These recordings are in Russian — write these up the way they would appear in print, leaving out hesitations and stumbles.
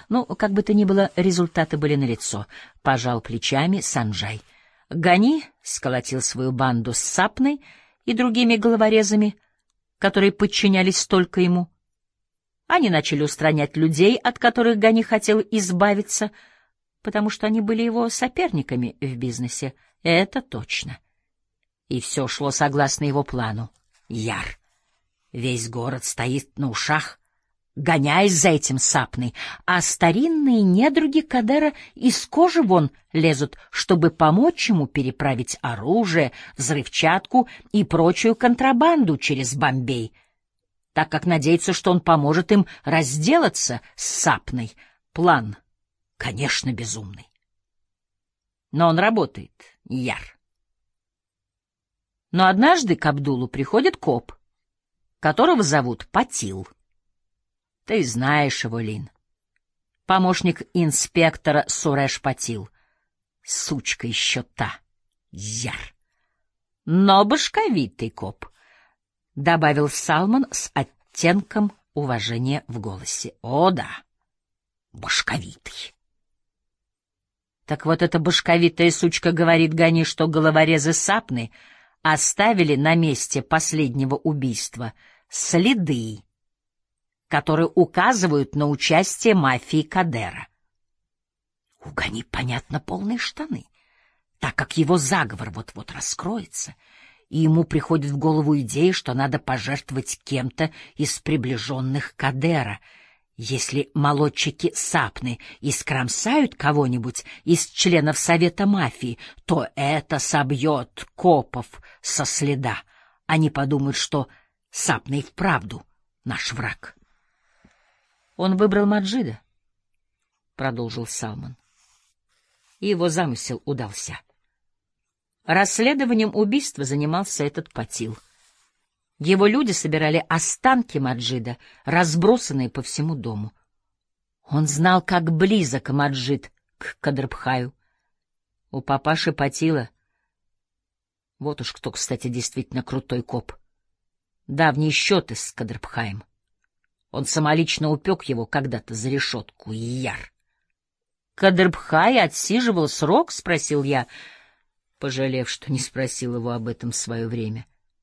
Ну, как бы то ни было, результаты были налицо. Пожал плечами Санджай. Гани сколотил свою банду с Сапной и другими головорезами, которые подчинялись только ему. Они начали устранять людей, от которых Гани хотел избавиться, потому что они были его соперниками в бизнесе. Это точно. И все шло согласно его плану. Яр. Весь город стоит на ушах, гоняясь за этим Сапной, а старинные недруги Кадера из кожи вон лезут, чтобы помочь ему переправить оружие, взрывчатку и прочую контрабанду через Бомбей, так как надеются, что он поможет им разделаться с Сапной. План, конечно, безумный. Но он работает, Яр. Но однажды к Абдулу приходит коп, которого зовут Патил. Ты знаешь его, Лин. Помощник инспектора Суреш Патил. Сучка еще та. Яр. Но башковитый коп, — добавил Салман с оттенком уважения в голосе. О, да, башковитый. Так вот эта башковитая сучка говорит Гани, что головорезы Сапны оставили на месте последнего убийства следы, которые указывают на участие мафии Кадера. У Гани, понятно, полные штаны, так как его заговор вот-вот раскроется, и ему приходит в голову идея, что надо пожертвовать кем-то из приближенных Кадера. Если молодчики Сапны искромсают кого-нибудь из членов Совета мафии, то это собьет копов со следа. Они подумают, что Сапна и вправду наш враг. Он выбрал Маджида, — продолжил Салман, — и его замысел удался. Расследованием убийства занимался этот Патил. Его люди собирали останки Маджида, разбросанные по всему дому. Он знал, как близок Маджид к Кадрбхаю. У папаши Патила, вот уж кто, кстати, действительно крутой коп, давние счеты с Кадрбхаем. Он самолично упек его когда-то за решетку. Яр. Кадрбхай отсиживал срок? — спросил я, пожалев, что не спросил его об этом в свое время.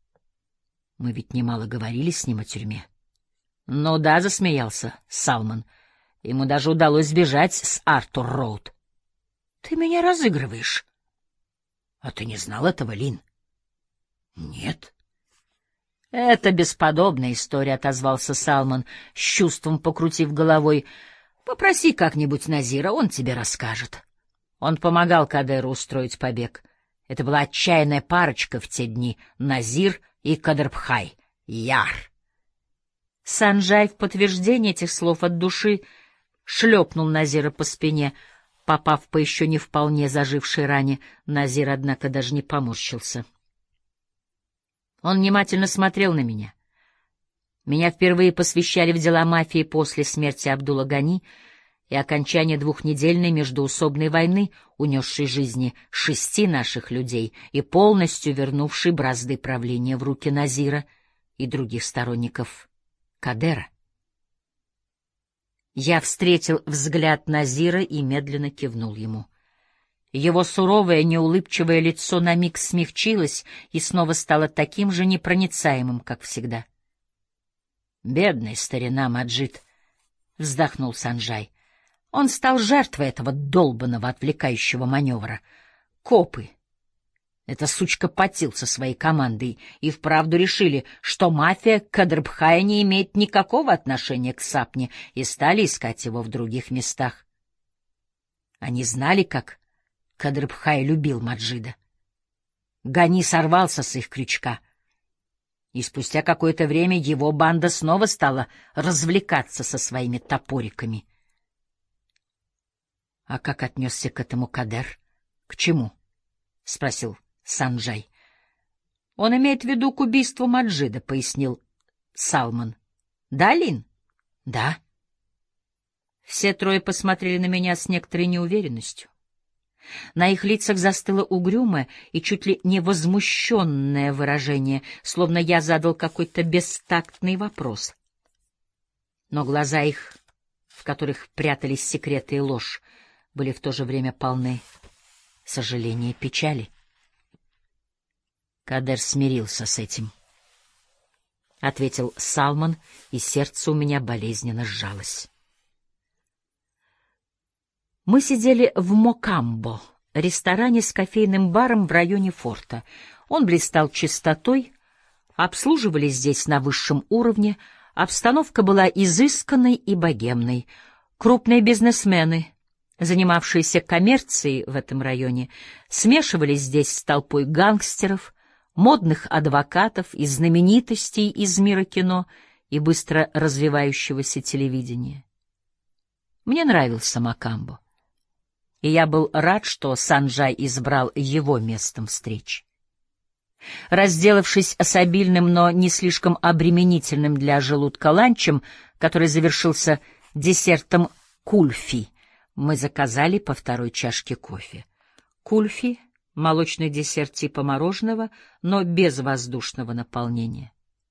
Мы ведь немало говорили с ним о тюрьме. — Ну да, — засмеялся Салман. Ему даже удалось сбежать с Артур-Роуд. — Ты меня разыгрываешь. — А ты не знал этого, Лин? — Нет. — Это бесподобная история, — отозвался Салман, с чувством покрутив головой. — Попроси как-нибудь Назира, он тебе расскажет. Он помогал Кадеру устроить побег. Это была отчаянная парочка в те дни — Назир и Кадрбхай. Яр. Санджай в подтверждение этих слов от души шлепнул Назира по спине, попав по еще не вполне зажившей ране. Назир, однако, даже не поморщился. Он внимательно смотрел на меня. Меня впервые посвящали в дела мафии после смерти Абдула Гани и окончания двухнедельной междоусобной войны, унесшей жизни 6 наших людей и полностью вернувшей бразды правления в руки Назира и других сторонников Кадера. Я встретил взгляд Назира и медленно кивнул ему. Его суровое, неулыбчивое лицо на миг смягчилось и снова стало таким же непроницаемым, как всегда. «Бедный старина Маджид», — вздохнул Санджай. Он стал жертвой этого долбанного отвлекающего маневра. Копы. Эта сучка Патил со своей командой и вправду решили, что мафия Кадрбхая не имеет никакого отношения к Сапне, и стали искать его в других местах. Они знали, как Кадрбхай любил Маджида. Гани сорвался с их крючка, и спустя какое-то время его банда снова стала развлекаться со своими топориками. — А как отнесся к этому Кадер? — К чему? — спросил Санджай. — Он имеет в виду к убийству Маджида, — пояснил Салман. — Да, Лин? — Да. Все трое посмотрели на меня с некоторой неуверенностью. На их лицах застыло угрюмое и чуть ли не возмущенное выражение, словно я задал какой-то бестактный вопрос. Но глаза их в которых прятались секреты и ложь, были в то же время полны сожаления и печали. Кадер смирился с этим, — ответил Салман, и сердце у меня болезненно сжалось. Мы сидели в Мокамбо, ресторане с кофейным баром в районе форта. Он блистал чистотой, обслуживали здесь на высшем уровне, обстановка была изысканной и богемной. Крупные бизнесмены, занимавшиеся коммерцией в этом районе, смешивались здесь с толпой гангстеров, модных адвокатов и знаменитостей из мира кино и быстро развивающегося телевидения. Мне нравился Мокамбо, и я был рад, что Санджай избрал его местом встречи. Разделавшись с обильным, но не слишком обременительным для желудка ланчем, который завершился десертом кульфи, мы заказали по 2 чашке кофе. Кульфи — молочный десерт типа мороженого, но без воздушного наполнения.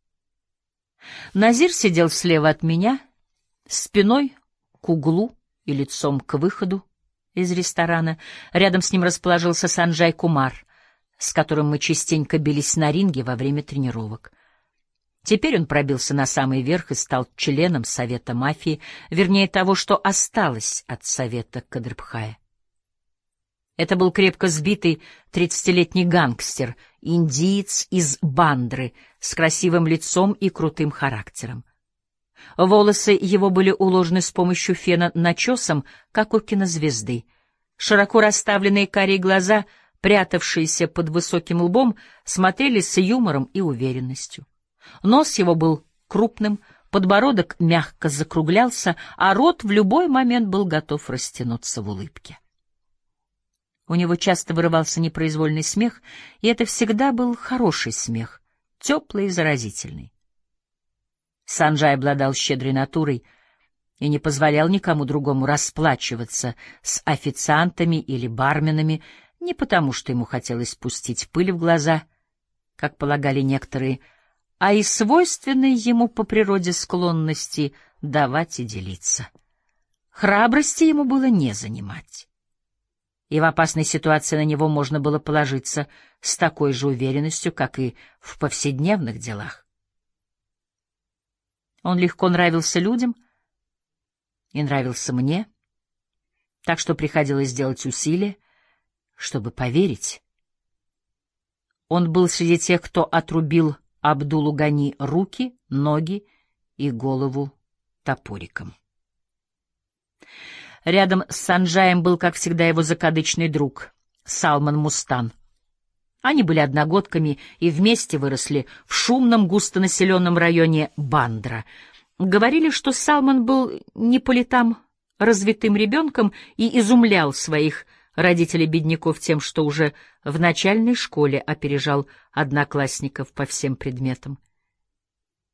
Назир сидел слева от меня, спиной к углу и лицом к выходу из ресторана. Рядом с ним расположился Санджай Кумар, с которым мы частенько бились на ринге во время тренировок. Теперь он пробился на самый верх и стал членом Совета мафии, вернее того, что осталось от Совета Кадрбхая. Это был крепко сбитый 30-летний гангстер, индиец из Бандры, с красивым лицом и крутым характером. Волосы его были уложены с помощью фена начесом, как у кинозвезды. Широко расставленные карие глаза, прятавшиеся под высоким лбом, смотрели с юмором и уверенностью. Нос его был крупным, подбородок мягко закруглялся, а рот в любой момент был готов растянуться в улыбке. У него часто вырывался непроизвольный смех, и это всегда был хороший смех, теплый и заразительный. Санджай обладал щедрой натурой и не позволял никому другому расплачиваться с официантами или барменами, не потому что ему хотелось пустить пыль в глаза, как полагали некоторые, а и свойственной ему по природе склонности давать и делиться. Храбрости ему было не занимать, и в опасной ситуации на него можно было положиться с такой же уверенностью, как и в повседневных делах. Он легко нравился людям и нравился мне, так что приходилось делать усилия, чтобы поверить. Он был среди тех, кто отрубил Абдулу Гани руки, ноги и голову топориком. Рядом с Санджаем был, как всегда, его закадычный друг Салман Мустан. Они были одногодками и вместе выросли в шумном густонаселенном районе Бандра. Говорили, что Салман был не по летам развитым ребенком и изумлял своих родителей-бедняков тем, что уже в начальной школе опережал одноклассников по всем предметам.